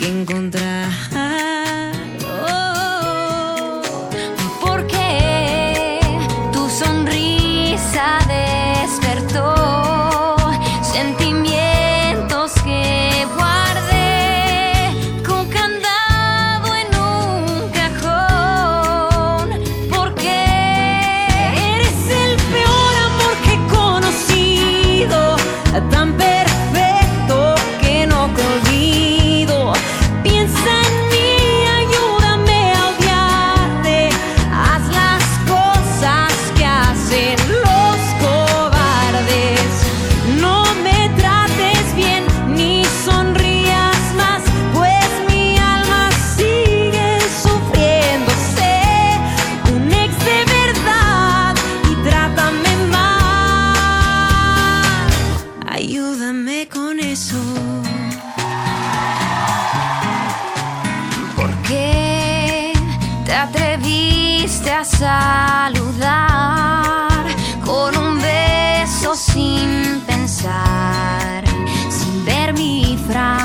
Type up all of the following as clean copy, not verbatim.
que encontrar. Porque tu sonrisa despertó sentimientos que guardé con candado en un cajón. Porque eres el peor amor que he conocido, tan perfecto que no te olvido. Piensa en mí, ayúdame a odiarte. Haz las cosas que hacen los cobardes. No me trates bien ni sonrías más, pues mi alma sigue sufriendo. Sé un ex de verdad y trátame mal. Ayúdame con eso. ¿Por qué te atreviste a saludar con un beso sin pensar, sin ver mi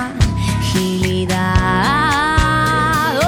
fragilidad?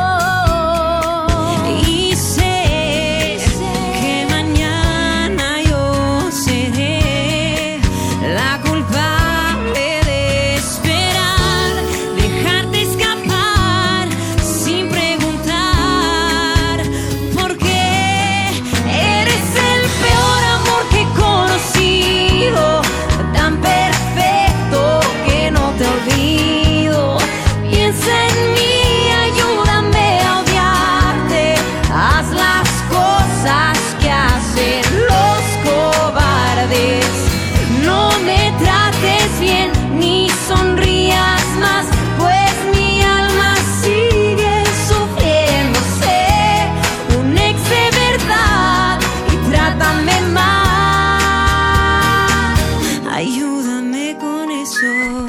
Y sé que mañana yo seré la culpable de esperar, dejarte escapar sin preguntar. Porque eres el peor amor que he conocido, tan perfecto que no te olvido. Piensa en mí, ayúdame a odiarte. Haz las cosas que hacen los cobardes. No me trates bien ni sonrías más, pues mi alma sigue sufriendo. Sé un ex de verdad y trátame mal. Ayúdame con eso.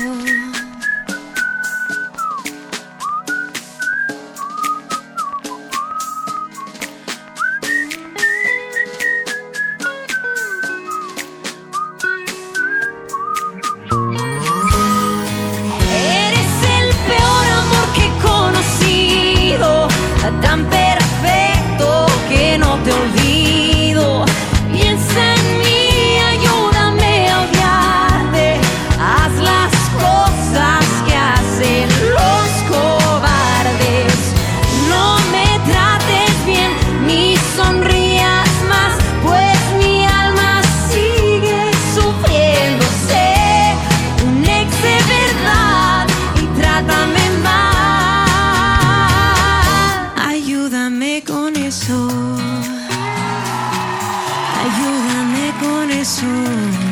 Eres el peor amor que he conocido, tan perfecto que no te olvido. Piensa en mí, ayúdame a odiarte. Haz las cosas que hacen los cobardes. No me trates bien ni sonrías más, pues mi alma sigue sufriendo. Sé un ex de verdad y trátame mal. Ayúdame con eso. Ayúdame con eso.